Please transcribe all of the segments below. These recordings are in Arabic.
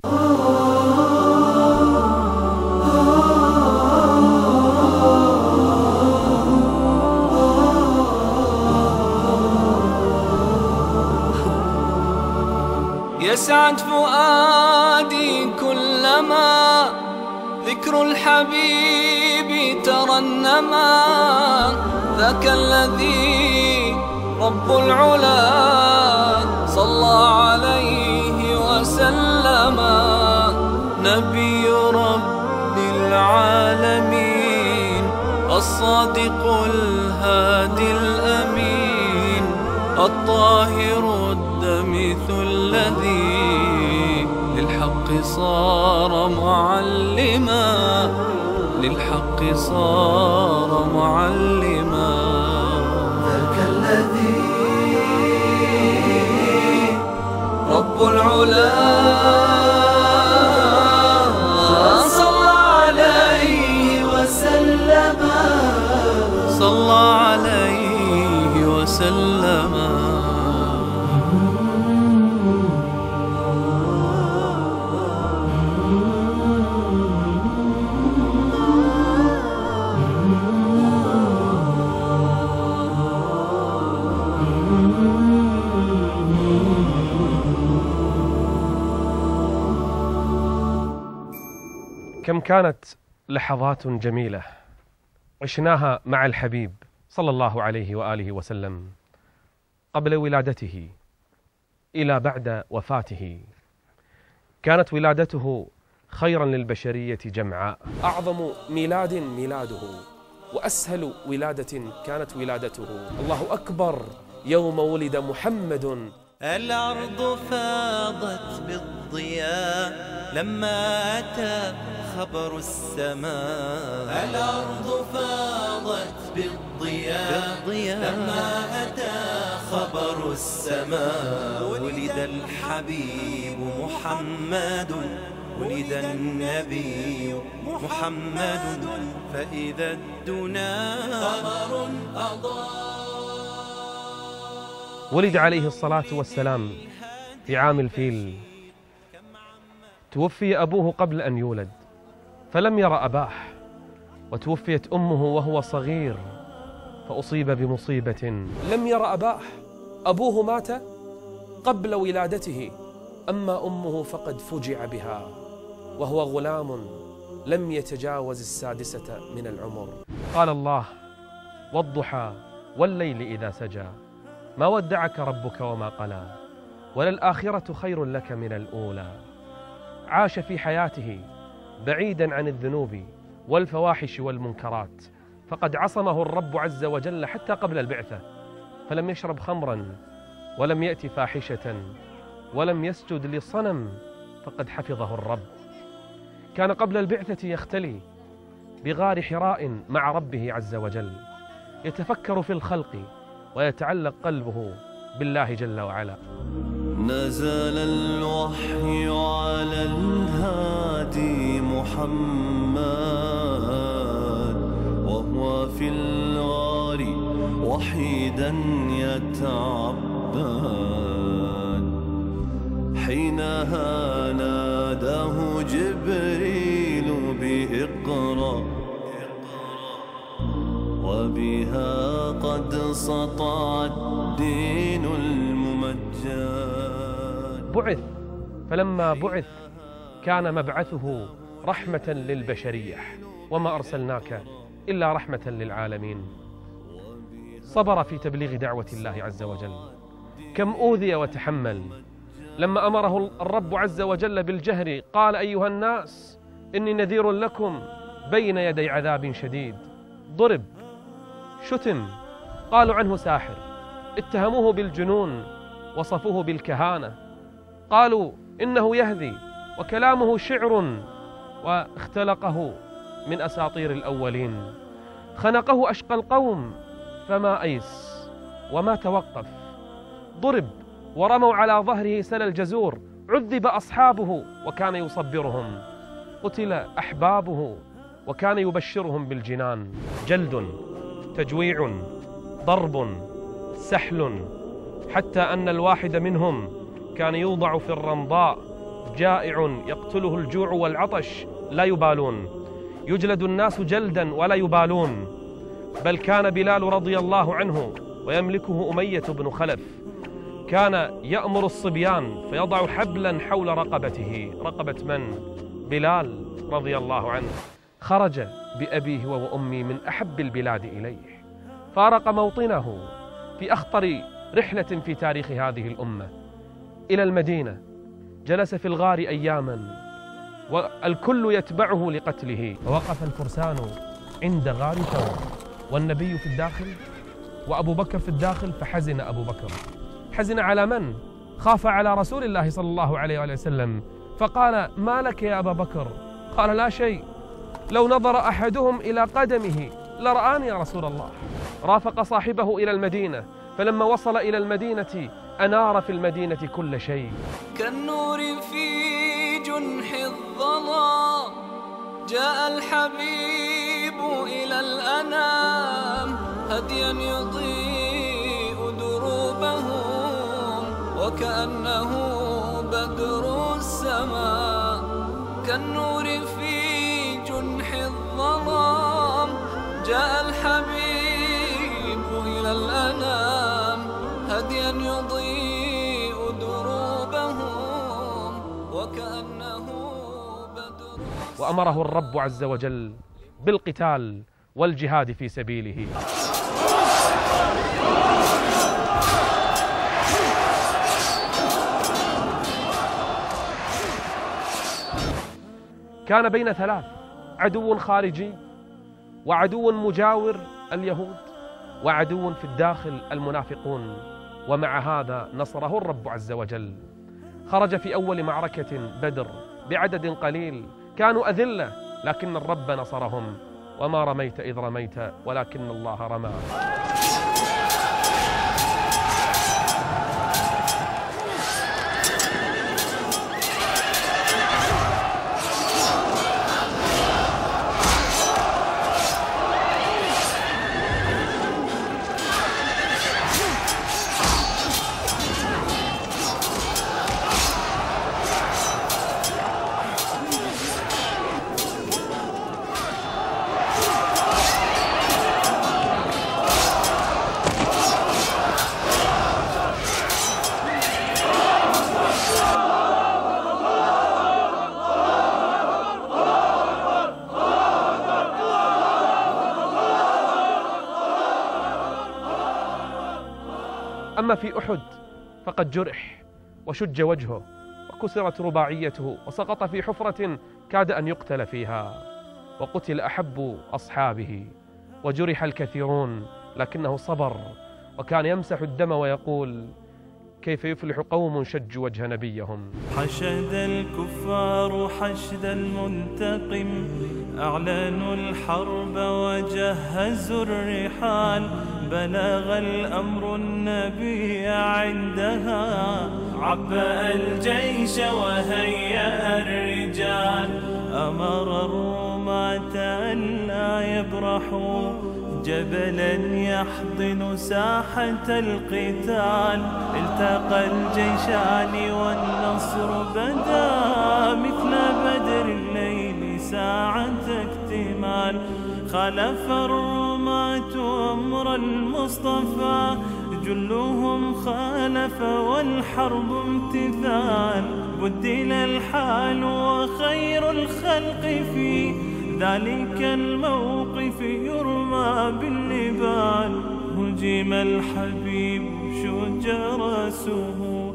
يسعد فؤادي كلما ذكر الحبيب ترنما، ذاك الذي رب العلا صلى عليه وسلم، نبي رب العالمين الصادق الهادي الأمين، الطاهر الدمث الذي للحق صار معلما، للحق صار معلما. ذاك الذي رب العلا صلى عليه وسلم، صلى عليه وسلم. كم كانت لحظات جميلة عشناها مع الحبيب صلى الله عليه وآله وسلم، قبل ولادته إلى بعد وفاته. كانت ولادته خيرا للبشرية جمعاء، أعظم ميلاد ميلاده، وأسهل ولادة كانت ولادته. الله أكبر يوم ولد محمد. الأرض فاضت بالضياء لما أتى خبر السماء، الأرض فاضت بالضياء لما أتى خبر السماء. ولد الحبيب محمد، ولد النبي محمد، فإذا الدنا قمر أضاء. ولد عليه الصلاة والسلام في عام الفيل، توفي أبوه قبل أن يولد فلم ير أباه، وتوفيت أمه وهو صغير فأصيب بمصيبة لم ير أباه. أبوه مات قبل ولادته، أما أمه فقد فجع بها وهو غلام لم يتجاوز السادسة من العمر. قال الله: والضحى والليل إذا سجى، ما ودعك ربك وما قلى، وللآخرة خير لك من الأولى. عاش في حياته بعيدا عن الذنوب والفواحش والمنكرات، فقد عصمه الرب عز وجل حتى قبل البعثة، فلم يشرب خمرا ولم يأتي فاحشة ولم يسجد لصنم، فقد حفظه الرب. كان قبل البعثة يختلي بغار حراء مع ربه عز وجل، يتفكر في الخلق ويتعلق قلبه بالله جل وعلا. نزل الوحي على الهادي محمد، وهو في الغار وحيدا يتعبد، حينها ناداه جبريل بإقرأ، وبها قد سطع الدين الممجد. بعث، فلما بعث كان مبعثه رحمة للبشرية، وما أرسلناك إلا رحمة للعالمين. صبر في تبليغ دعوة الله عز وجل، كم أوذي وتحمل. لما أمره الرب عز وجل بالجهر قال: أيها الناس إني نذير لكم بين يدي عذاب شديد. ضرب، شتم، قالوا عنه ساحر، اتهموه بالجنون، وصفوه بالكهانة، قالوا إنه يهذي وكلامه شعر، واختلقه من أساطير الأولين. خنقه أشقى القوم فما أيس وما توقف. ضرب ورموا على ظهره سل الجزور، عذب أصحابه وكان يصبرهم، قتل أحبابه وكان يبشرهم بالجنان. جلد، تجويع، ضرب، سحل، حتى أن الواحد منهم كان يوضع في الرمضاء جائع يقتله الجوع والعطش لا يبالون، يجلد الناس جلدا ولا يبالون. بل كان بلال رضي الله عنه ويملكه أمية بن خلف كان يأمر الصبيان فيضع حبلا حول رقبته. رقبة من؟ بلال رضي الله عنه. خرج بأبيه وأمي من أحب البلاد إليه، فارق موطنه في أخطر رحلة في تاريخ هذه الأمة إلى المدينة، جلس في الغار أياما والكل يتبعه لقتله، ووقف الفرسان عند غار ثور والنبي في الداخل وأبو بكر في الداخل. فحزن أبو بكر. حزن على من؟ خاف على رسول الله صلى الله عليه وآله وسلم، فقال: ما لك يا أبا بكر؟ قال: لا شيء، لو نظر أحدهم إلى قدمه لرآني يا رسول الله. رافق صاحبه إلى المدينة، فلما وصل إلى المدينة أنار في المدينة كل شيء. كالنور في جنح الظلام جاء الحبيب إلى الأنام، هديا يضيء دروبهم وكأنه بدر السماء. كالنور في جنح الظلام جاء الحبيب إلى الأنام، هديا يضيء دروبهم وكأنه بدر. وأمره الرب عز وجل بالقتال والجهاد في سبيله. كان بين ثلاث: عدو خارجي، وعدو مجاور اليهود، وعدو في الداخل المنافقون. ومع هذا نصره الرب عز وجل. خرج في أول معركة بدر بعدد قليل، كانوا أذلة لكن الرب نصرهم. وما رميت إذ رميت ولكن الله رمى. أما في أحد فقد جرح وشج وجهه وكسرت رباعيته وسقط في حفرة كاد أن يقتل فيها، وقتل أحب أصحابه وجرح الكثيرون لكنه صبر وكان يمسح الدم ويقول: كيف يفلح قوم شجوا وجه نبيهم. حشد الكفار حشد المنتقم، أعلنوا الحرب وجهزوا الرحال، بلغ الأمر النبي عندها، عبأ الجيش وهيأ الرجال، أمر الرماة ألا يبرحوا، جبلا يحضن ساحة القتال، التقى الجيشان والنصر بدا، مثل بدر الليل ساعة اكتمال، خلف الرماة أمر المصطفى، جلهم خالف والحرب امتثال، بدل الحال وخير الخلق في ذلك الموقف يرمى بالنبال، هجم الحبيب شج رأسه،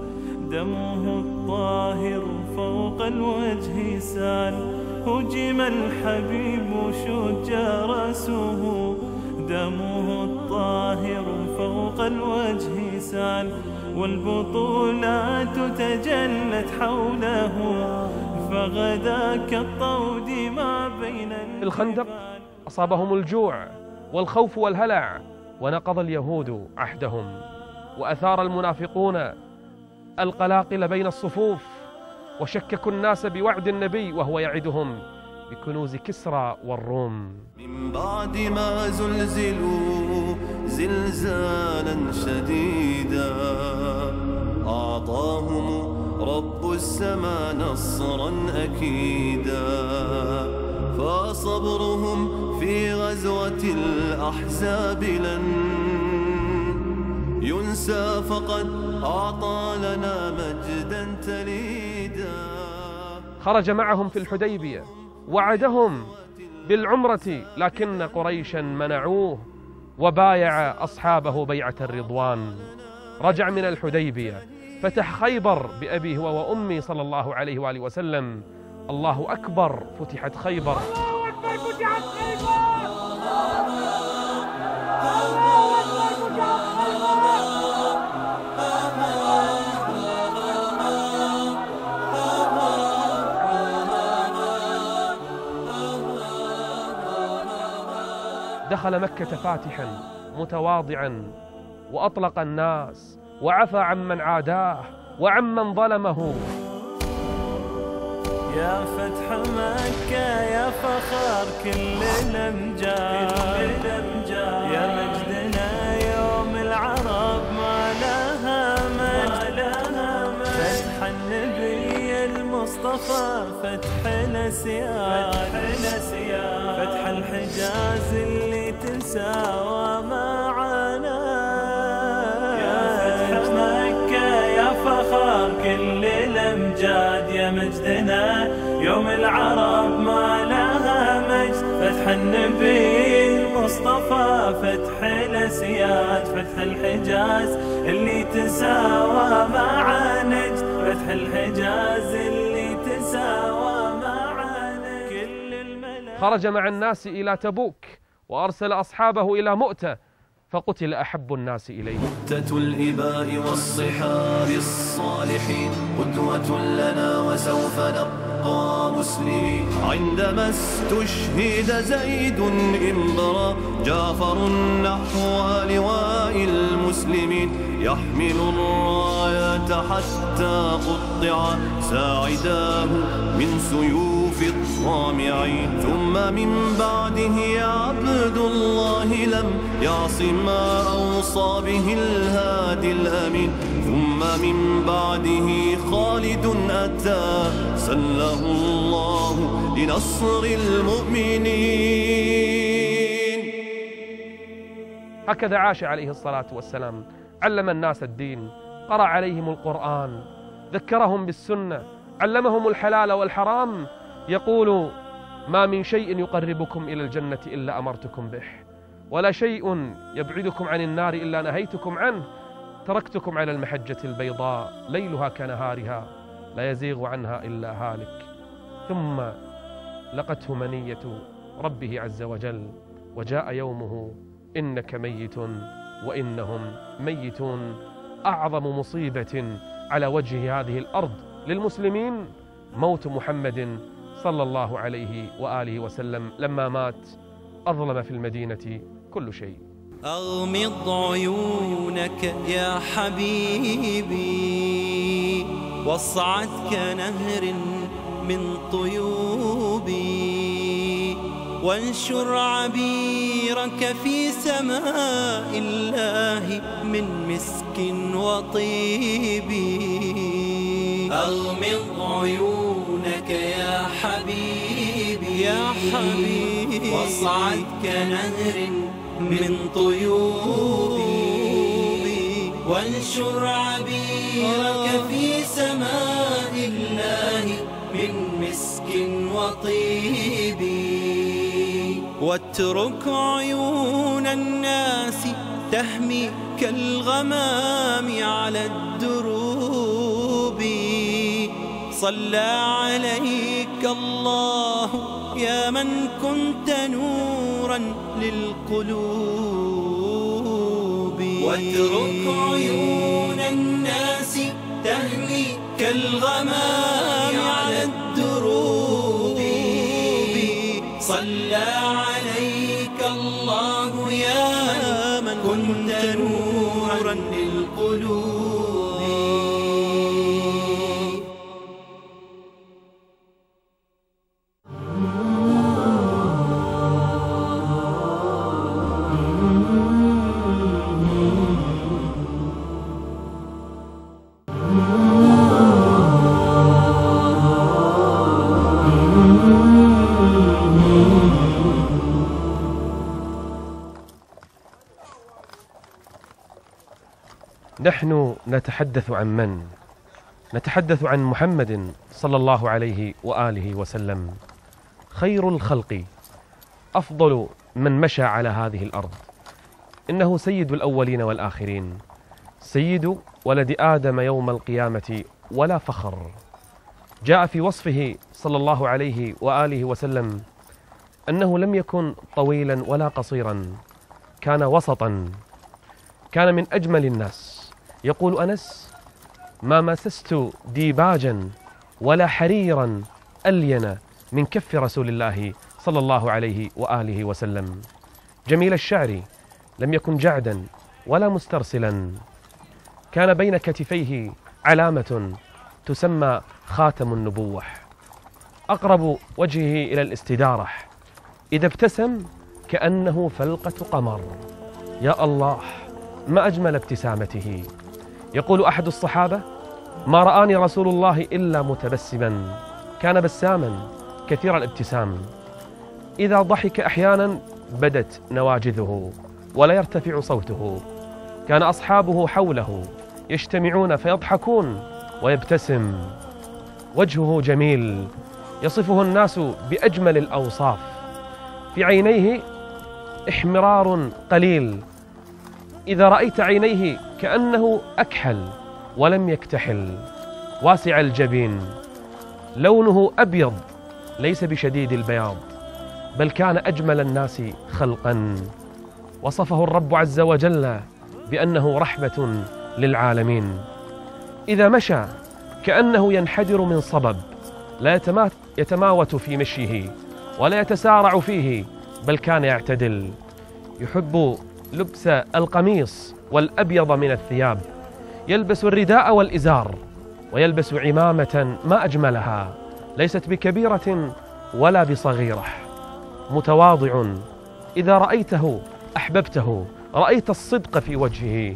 دمه الطاهر فوق الوجه سال، هجم الحبيب شج رأسه، دمه الطاهر فوق الوجه سال، والبطولات تجلت حوله، فغدا كالطود ما بين في الخندق أصابهم الجوع والخوف والهلع، ونقض اليهود عهدهم، وأثار المنافقون القلاقل بين الصفوف، وشككوا الناس بوعد النبي وهو يعدهم بكنوز كسرى والروم. من بعد ما زلزلوا زلزالا شديدا، أعطاهم رب السما نصرا أكيدا. فصبرهم في غزوة الأحزاب لن ينسى، فقد أعطى لنا مجدا تليدا. خرج معهم في الحديبية، وعدهم بالعمرة، لكن قريشا منعوه، وبايع أصحابه بيعة الرضوان. رجع من الحديبية، فتح خيبر بأبيه هو وأمي صلى الله عليه وآله وسلم. الله أكبر، فتحت خيبر. دخل مكة فاتحا متواضعا، وأطلق الناس، وعفى عمن عاداه وعمن ظلمه. يا فتح مكة يا فخر كل الأمجاد، يا مجدنا يوم العرب ما لها مجد. فتح النبي المصطفى، فتح الأسياد، فتح الحجاز اللي تنسى معنا. يا فتح مكة يا فخر كل الأمجاد، يا مجدنا يوم العرب ما لها مجد. فتح النبي المصطفى، فتح الأسياد، فتح الحجاز اللي تساوى مع نجد. فتح الحجاز اللي تساوى مع نجد. كل الملائكة. خرج مع الناس إلى تبوك، وأرسل أصحابه إلى مؤتة، فقتل أحب الناس إليه. مؤتة الإباء والصحاب الصالحين قدوة لنا وسوف نبقى مسلمين. عندما استشهد زيد انبرى جعفر نحو لواء المسلمين، يحمل الراية حتى قطع ساعداه من سيوف الطامعين. ثم من بعده يا عبد الله لم يعص ما أوصى به الهادي الأمين. ثم من بعده خالد أتى سله الله لنصر المؤمنين. هكذا عاش عليه الصلاة والسلام، علم الناس الدين، قرأ عليهم القرآن، ذكرهم بالسنة، علمهم الحلال والحرام. يقول: ما من شيء يقربكم إلى الجنة إلا أمرتكم به، ولا شيء يبعدكم عن النار إلا نهيتكم عنه. تركتكم على المحجة البيضاء ليلها كنهارها، لا يزيغ عنها إلا هالك. ثم لقته منية ربه عز وجل، وجاء يومه إنك ميت وإنهم ميتون. أعظم مصيبة على وجه هذه الأرض للمسلمين موت محمد صلى الله عليه وآله وسلم. لما مات أظلم في المدينة كل شيء. أغمض عيونك يا حبيبي، واصعد كنهر من طيوبي، وانشر عبيرك في سماء الله من مسك وطيب. أغمض عيونك يا حبيبي، يا حبيبي، واصعد كنهر من طيوبي، وانشر عبيرك في سماء الله من مسك وطيب. واترك عيون الناس تهمي كالغمام على الدروب. صلى عليك الله يا من كنت نورا للقلوب. واترك عيون الناس تهمي كالغمام على الدروب. صلى عليك الله يا من كنت نورا للقلوب. نحن نتحدث عن من؟ نتحدث عن محمد صلى الله عليه وآله وسلم، خير الخلق، أفضل من مشى على هذه الأرض. إنه سيد الأولين والآخرين، سيد ولد آدم يوم القيامة ولا فخر. جاء في وصفه صلى الله عليه وآله وسلم أنه لم يكن طويلا ولا قصيرا، كان وسطا، كان من أجمل الناس. يقول أنس: ما مسست ديباجا ولا حريرا ألين من كف رسول الله صلى الله عليه وآله وسلم. جميل الشعر، لم يكن جعدا ولا مسترسلا، كان بين كتفيه علامة تسمى خاتم النبوة، أقرب وجهه إلى الاستدارة، إذا ابتسم كأنه فلقة قمر. يا الله، ما أجمل ابتسامته. يقول أحد الصحابة: ما رآني رسول الله إلا متبسما، كان بساما كثير الابتسام، إذا ضحك أحيانا بدت نواجذه ولا يرتفع صوته، كان أصحابه حوله يجتمعون فيضحكون ويبتسم، وجهه جميل يصفه الناس بأجمل الأوصاف، في عينيه احمرار قليل، إذا رأيت عينيه كأنه أكحل ولم يكتحل، واسع الجبين، لونه أبيض ليس بشديد البياض، بل كان أجمل الناس خلقا. وصفه الرب عز وجل بأنه رحمة للعالمين. إذا مشى كأنه ينحدر من صبب، لا يتماوت في مشيه ولا يتسارع فيه، بل كان يعتدل. يحب لبس القميص والأبيض من الثياب، يلبس الرداء والإزار، ويلبس عمامة ما أجملها، ليست بكبيرة ولا بصغيرة، متواضع، إذا رأيته أحببته، رأيت الصدق في وجهه.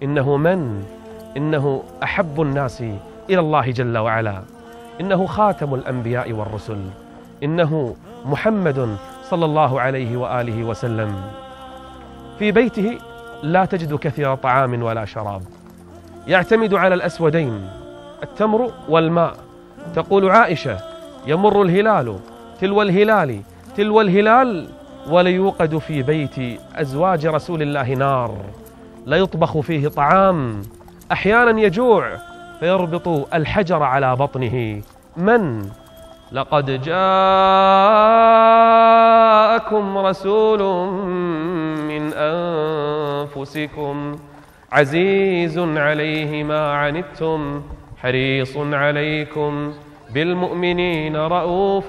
إنه أحب الناس إلى الله جل وعلا، إنه خاتم الأنبياء والرسل، إنه محمد صلى الله عليه وآله وسلم. في بيته لا تجد كثير طعام ولا شراب، يعتمد على الأسودين، التمر والماء. تقول عائشة: يمر الهلال تلو الهلال تلو الهلال، وليوقد في بيت أزواج رسول الله نار، ليطبخ فيه طعام، أحيانا يجوع فيربط الحجر على بطنه. لقد جاءكم رسول من أنفسكم عزيز عليه ما عنتم حريص عليكم بالمؤمنين رؤوف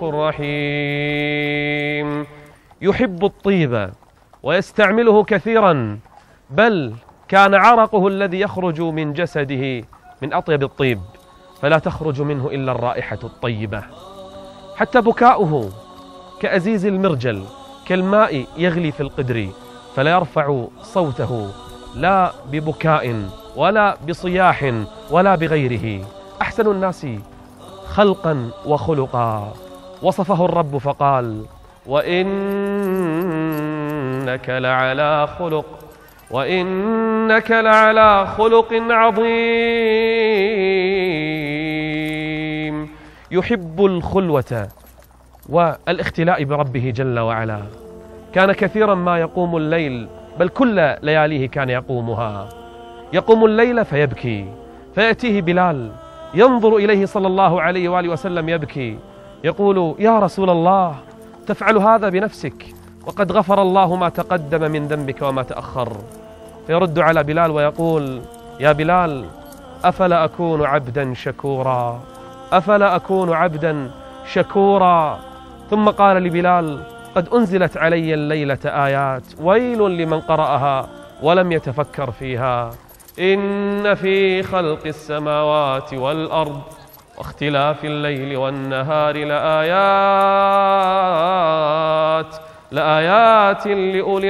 رحيم. يحب الطيب ويستعمله كثيرا، بل كان عرقه الذي يخرج من جسده من أطيب الطيب، فلا تخرج منه إلا الرائحة الطيبة. حتى بكاؤه كأزيز المرجل، كالماء يغلي في القدر، فلا يرفع صوته لا ببكاء ولا بصياح ولا بغيره. أحسن الناس خلقا وخلقا، وصفه الرب فقال: وإنك لعلى خلق عظيم. يحب الخلوة والاختلاء بربه جل وعلا، كان كثيرا ما يقوم الليل، بل كل لياليه كان يقومها، يقوم الليل فيبكي، فيأتيه بلال ينظر إليه صلى الله عليه وآله وسلم يبكي، يقول: يا رسول الله، تفعل هذا بنفسك وقد غفر الله ما تقدم من ذنبك وما تأخر. فيرد على بلال ويقول: يا بلال، أفلا أكون عبدا شكورا، أفلا أكون عبدا شكورا. ثم قال لبلال: قد أنزلت علي الليلة آيات، ويل لمن قرأها ولم يتفكر فيها. إن في خلق السماوات والأرض واختلاف الليل والنهار لآيات لأولي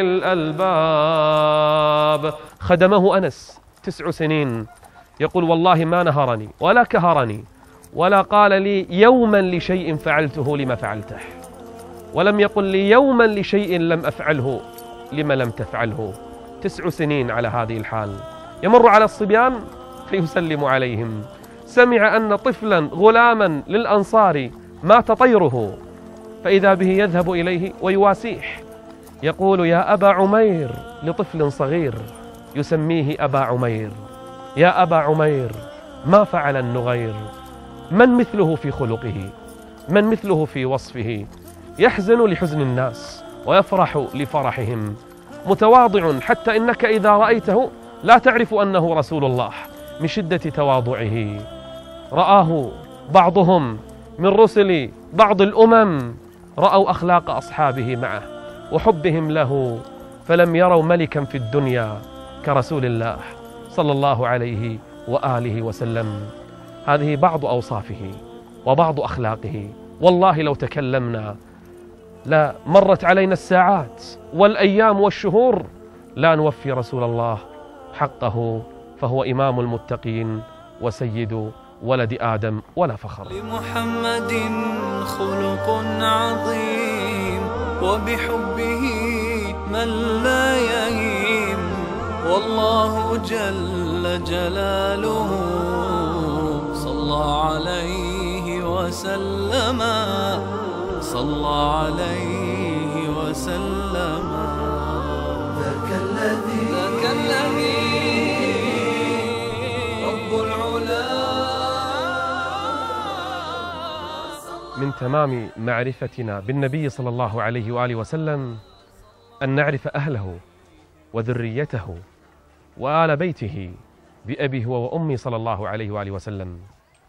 الألباب. خدمه أنس 9 سنين، يقول: والله ما نهرني ولا كهرني ولا قال لي يوما لشيء فعلته لما فعلته، ولم يقل لي يوما لشيء لم أفعله لما لم تفعله. 9 سنين على هذه الحال. يمر على الصبيان فيسلم عليهم. سمع أن طفلا غلاما للأنصار مات طيره، فإذا به يذهب إليه ويواسيه، يقول: يا أبا عمير، لطفل صغير يسميه أبا عمير: يا أبا عمير، ما فعل النغير؟ من مثله في خلقه؟ من مثله في وصفه؟ يحزن لحزن الناس ويفرح لفرحهم، متواضع حتى إنك إذا رأيته لا تعرف أنه رسول الله من شدة تواضعه. رآه بعضهم من رسل بعض الأمم، رأوا أخلاق أصحابه معه وحبهم له، فلم يروا ملكا في الدنيا كرسول الله صلى الله عليه وآله وسلم. هذه بعض أوصافه وبعض أخلاقه. والله لو تكلمنا لا مرت علينا الساعات والأيام والشهور لا نوفي رسول الله حقه، فهو إمام المتقين وسيد ولد آدم ولا فخر. لمحمد خلق عظيم، وبحبه من لا يهيم، والله جل جلاله صلى عليه وسلم، صلى عليه وسلم. ذاك الذي رب العلا. من تمام معرفتنا بالنبي صلى الله عليه وآله وسلم أن نعرف أهله وذريته وآل بيته بأبي هو وأمي صلى الله عليه وآله وسلم.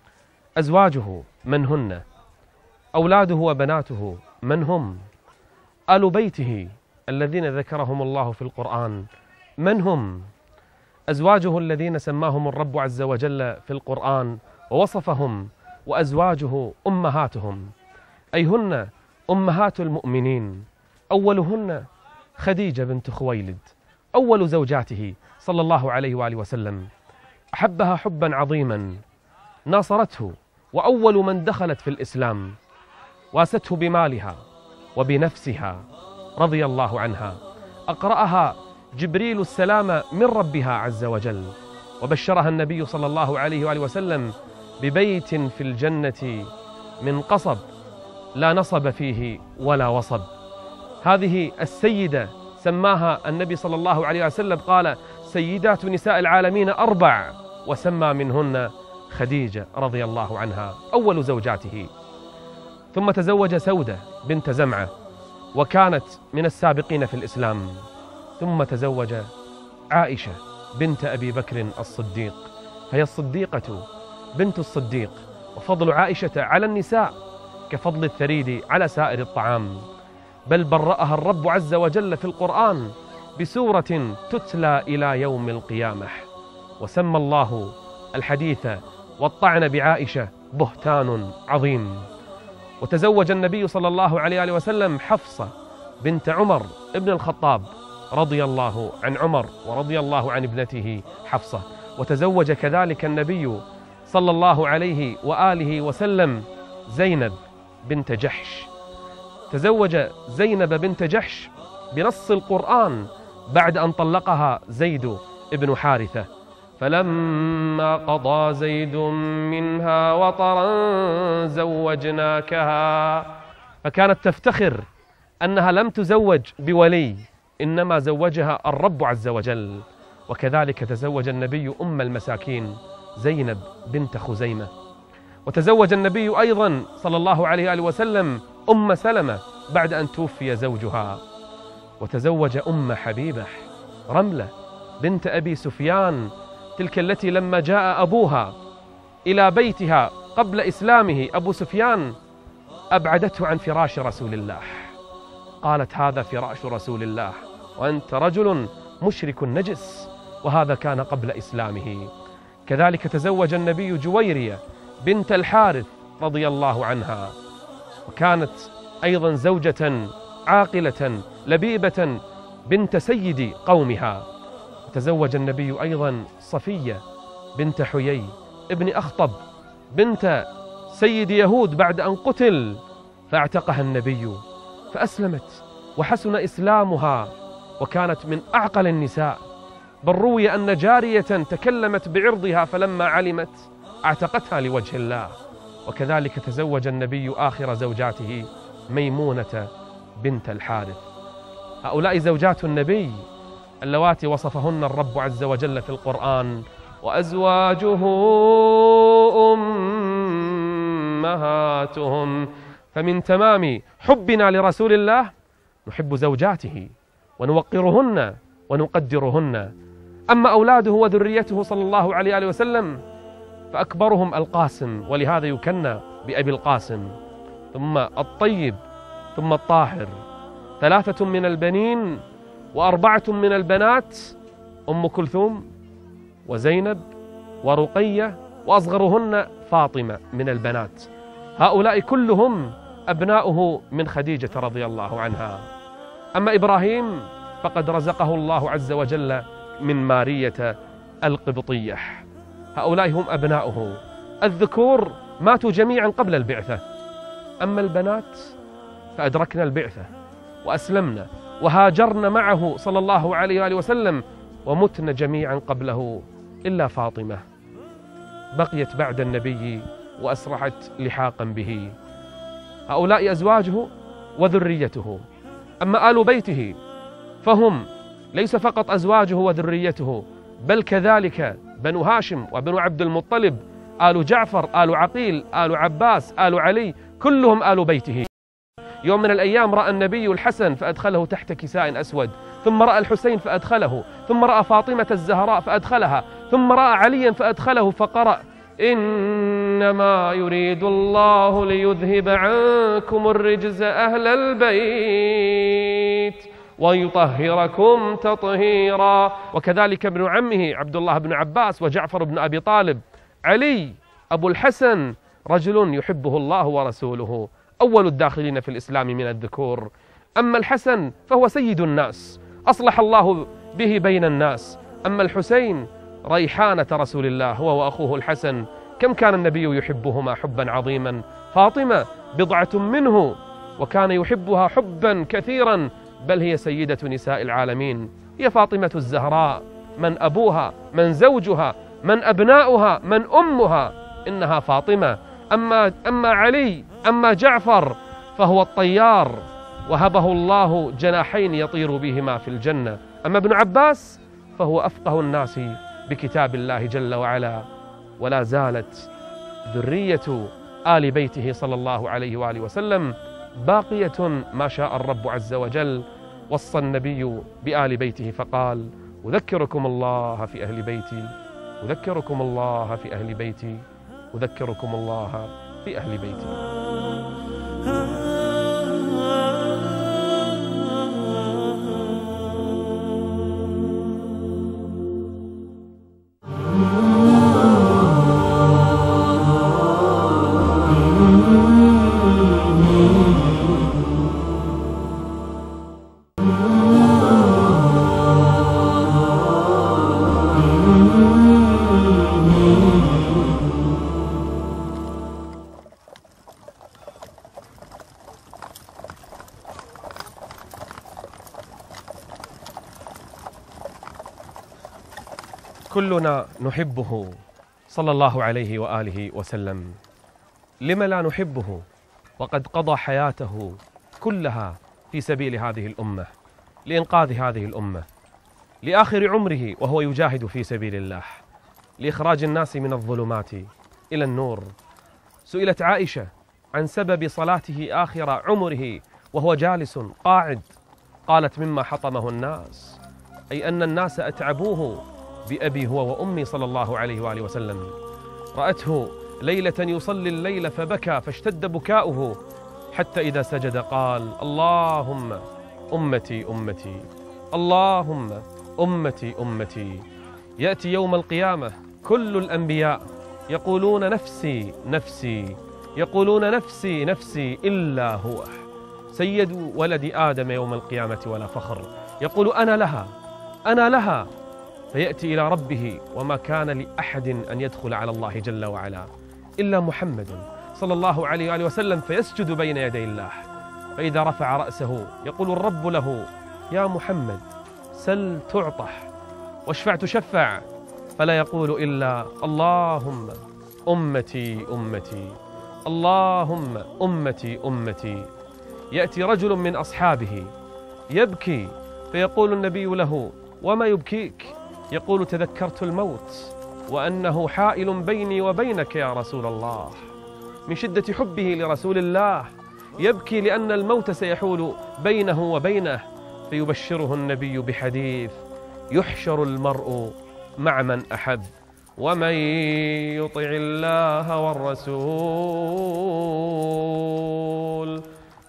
أزواجه من هن؟ أولاده وبناته من هم؟ آل بيته الذين ذكرهم الله في القرآن من هم؟ أزواجه الذين سماهم الرب عز وجل في القرآن ووصفهم، وأزواجه أمهاتهم، أي هن أمهات المؤمنين. أولهن خديجة بنت خويلد، أول زوجاته صلى الله عليه وآله وسلم، أحبها حبا عظيما، ناصرته، وأول من دخلت في الإسلام، واسته بمالها وبنفسها رضي الله عنها. أقرأها جبريل السلام من ربها عز وجل، وبشرها النبي صلى الله عليه وآله وسلم ببيت في الجنة من قصب لا نصب فيه ولا وصب. هذه السيدة سماها النبي صلى الله عليه وسلم، قال: سيدات نساء العالمين 4، وسمى منهن خديجة رضي الله عنها أول زوجاته. ثم تزوج سودة بنت زمعة، وكانت من السابقين في الإسلام. ثم تزوج عائشة بنت أبي بكر الصديق، فهي الصديقة بنت الصديق. وفضل عائشة على النساء كفضل الثريد على سائر الطعام، بل برأها الرب عز وجل في القرآن بسورة تتلى إلى يوم القيامة. وسمى الله الحديث والطعن بعائشة بهتان عظيم. وتزوج النبي صلى الله عليه وسلم حفصة بنت عمر ابن الخطاب رضي الله عن عمر ورضي الله عن ابنته حفصة. وتزوج كذلك النبي صلى الله عليه وآله وسلم زينب بنت جحش. تزوج زينب بنت جحش بنص القرآن بعد أن طلقها زيد ابن حارثة: فلما قضى زيد منها وطرا زوجناكها. فكانت تفتخر أنها لم تزوج بولي، إنما زوجها الرب عز وجل. وكذلك تزوج النبي أم المساكين زينب بنت خزيمة. وتزوج النبي أيضا صلى الله عليه وآله وسلم أم سلمة بعد أن توفي زوجها. وتزوج أم حبيبة رملة بنت أبي سفيان، تلك التي لما جاء أبوها إلى بيتها قبل إسلامه أبو سفيان أبعدته عن فراش رسول الله، قالت: هذا فراش رسول الله وأنت رجل مشرك نجس، وهذا كان قبل إسلامه. كذلك تزوج النبي جويرية بنت الحارث رضي الله عنها، وكانت أيضا زوجة عاقلة لبيبة بنت سيد قومها. تزوج النبي أيضا صفية بنت حيي ابن أخطب بنت سيد يهود بعد أن قتل، فاعتقها النبي فأسلمت وحسن إسلامها، وكانت من أعقل النساء بل روي أن جارية تكلمت بعرضها فلما علمت اعتقتها لوجه الله. وكذلك تزوج النبي آخر زوجاته ميمونة بنت الحارث. هؤلاء زوجات النبي اللواتي وصفهن الرب عز وجل في القرآن: وأزواجه أمهاتهم. فمن تمام حبنا لرسول الله نحب زوجاته ونوقرهن ونقدرهن. أما أولاده وذريته صلى الله عليه وسلم فأكبرهم القاسم، ولهذا يكنى بأبي القاسم، ثم الطيب، ثم الطاهر. 3 من البنين و4 من البنات: أم كلثوم وزينب ورقية، وأصغرهن فاطمة من البنات. هؤلاء كلهم أبناؤه من خديجة رضي الله عنها. أما إبراهيم فقد رزقه الله عز وجل من مارية القبطية. هؤلاء هم أبناؤه. الذكور ماتوا جميعا قبل البعثة، أما البنات فأدركنا البعثة وأسلمنا وهاجرن معه صلى الله عليه وآله وسلم، ومتن جميعا قبله إلا فاطمة بقيت بعد النبي وأسرعت لحاقا به. هؤلاء أزواجه وذريته. أما آل بيته فهم ليس فقط أزواجه وذريته، بل كذلك بنو هاشم وبنو عبد المطلب، آل جعفر، آل عقيل، آل عباس، آل علي، كلهم آل بيته. يوم من الأيام رأى النبي الحسن فأدخله تحت كساء أسود، ثم رأى الحسين فأدخله، ثم رأى فاطمة الزهراء فأدخلها، ثم رأى عليا فأدخله، فقرأ: إنما يريد الله ليذهب عنكم الرجز أهل البيت ويطهركم تطهيرا. وكذلك ابن عمه عبد الله بن عباس وجعفر بن أبي طالب. علي أبو الحسن رجل يحبه الله ورسوله، أول الداخلين في الإسلام من الذكور. أما الحسن فهو سيد الناس، أصلح الله به بين الناس. أما الحسين ريحانة رسول الله هو وأخوه الحسن، كم كان النبي يحبهما حبا عظيما. فاطمة بضعة منه وكان يحبها حبا كثيرا، بل هي سيدة نساء العالمين. هي فاطمة الزهراء، من أبوها، من زوجها، من أبناؤها، من أمها، إنها فاطمة. أما علي، أما جعفر فهو الطيار، وهبه الله جناحين يطير بهما في الجنة. أما ابن عباس فهو أفقه الناس بكتاب الله جل وعلا. ولا زالت ذرية آل بيته صلى الله عليه وآله وسلم باقية ما شاء الرب عز وجل. وصى النبي بآل بيته فقال: أذكركم الله في أهل بيتي، أذكركم الله في أهل بيتي، أذكركم الله في أهل بيتي. كلنا نحبه صلى الله عليه وآله وسلم. لم لا نحبه وقد قضى حياته كلها في سبيل هذه الأمة، لإنقاذ هذه الأمة، لآخر عمره وهو يجاهد في سبيل الله، لإخراج الناس من الظلمات إلى النور. سئلت عائشة عن سبب صلاته آخر عمره وهو جالس قاعد، قالت: مما حطمه الناس، أي أن الناس أتعبوه بأبي هو وأمي صلى الله عليه وآله وسلم. رأته ليلة يصلي الليل فبكى فاشتد بكاؤه، حتى إذا سجد قال: اللهم أمتي أمتي، اللهم أمتي أمتي. يأتي يوم القيامة كل الأنبياء يقولون نفسي نفسي، يقولون نفسي نفسي، إلا هو سيد ولد آدم يوم القيامة ولا فخر، يقول: أنا لها أنا لها. فيأتي إلى ربه وما كان لأحد أن يدخل على الله جل وعلا إلا محمد صلى الله عليه وآله وسلم، فيسجد بين يدي الله. فإذا رفع رأسه يقول الرب له: يا محمد سل تعطح، واشفع تشفع، فلا يقول إلا اللهم أمتي أمتي، اللهم أمتي أمتي. يأتي رجل من أصحابه يبكي، فيقول النبي له: وما يبكيك؟ يقول: تذكرت الموت وأنه حائل بيني وبينك يا رسول الله. من شدة حبه لرسول الله يبكي لأن الموت سيحول بينه وبينه، فيبشره النبي بحديث: يحشر المرء مع من أحب، ومن يطع الله والرسول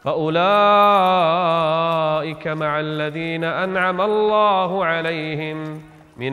فأولئك مع الذين أنعم الله عليهم من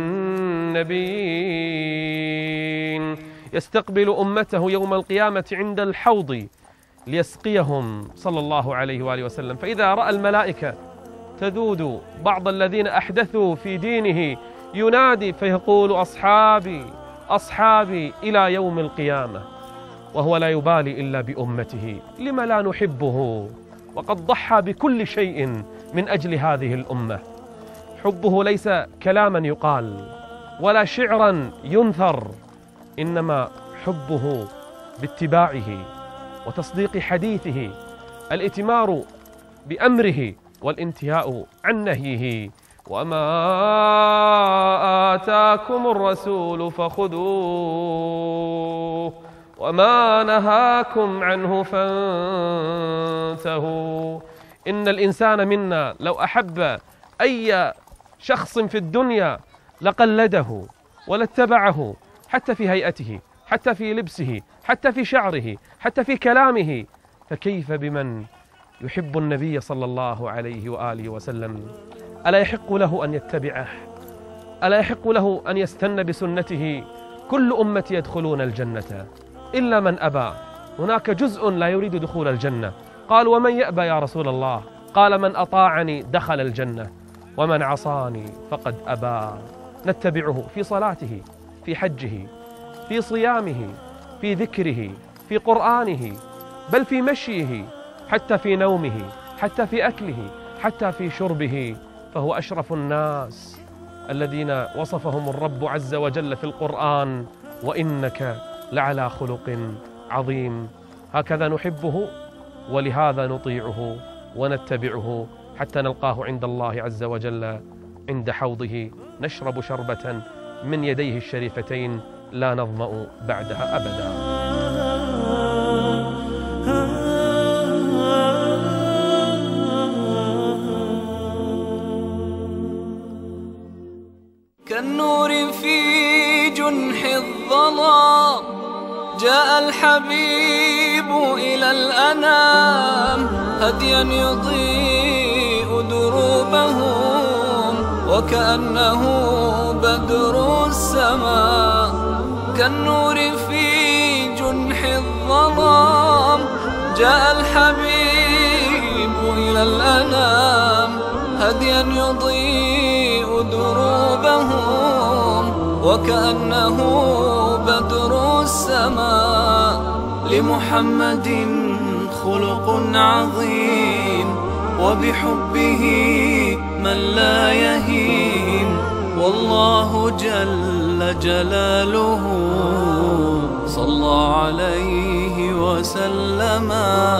النبيين. يستقبل أمته يوم القيامة عند الحوض ليسقيهم صلى الله عليه وآله وسلم، فإذا رأى الملائكة تذود بعض الذين أحدثوا في دينه ينادي فيقول: أصحابي أصحابي إلى يوم القيامة، وهو لا يبالي إلا بأمته. لم لا نحبه وقد ضحى بكل شيء من أجل هذه الأمة؟ حبه ليس كلاما يقال ولا شعرا ينثر، إنما حبه باتباعه وتصديق حديثه، الائتمار بأمره والانتهاء عن نهيه. وما آتاكم الرسول فخذوه وما نهاكم عنه فانتهوا. إن الإنسان منا لو أحب أي شخص في الدنيا لقلده ولاتبعه، حتى في هيئته، حتى في لبسه، حتى في شعره، حتى في كلامه، فكيف بمن يحب النبي صلى الله عليه وآله وسلم؟ ألا يحق له أن يتبعه؟ ألا يحق له أن يستنى بسنته؟ كل أمتي يدخلون الجنة إلا من أبى. هناك جزء لا يريد دخول الجنة. قال: ومن يأبى يا رسول الله؟ قال: من أطاعني دخل الجنة ومن عصاني فقد أبى. نتبعه في صلاته، في حجه، في صيامه، في ذكره، في قرآنه، بل في مشيه، حتى في نومه، حتى في أكله، حتى في شربه، فهو أشرف الناس الذين وصفهم الرب عز وجل في القرآن: وإنك لعلى خلق عظيم. هكذا نحبه، ولهذا نطيعه ونتبعه حتى نلقاه عند الله عز وجل عند حوضه نشرب شربة من يديه الشريفتين لا نظمأ بعدها أبدا. كالنور في جنح الظلام جاء الحبيب إلى الأنام، هديا يضيء دروبهم وكأنه بدر السماء. كالنور في جنح الظلام جاء الحبيب إلى الأنام، هديا يضيء دروبهم وكأنه بدر السماء. لمحمد خلق عظيم وبحبه من لا يهيم، والله جل جلاله صلى عليه وسلم.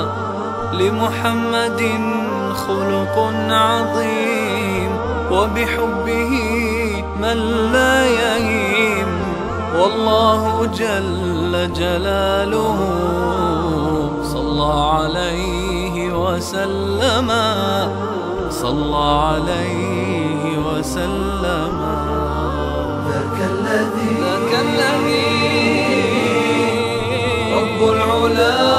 لمحمد خلق عظيم وبحبه من لا يهيم، والله جل جلاله صلى عليه وسلم، صلى عليه وسلم. ذاك الذي رب العلا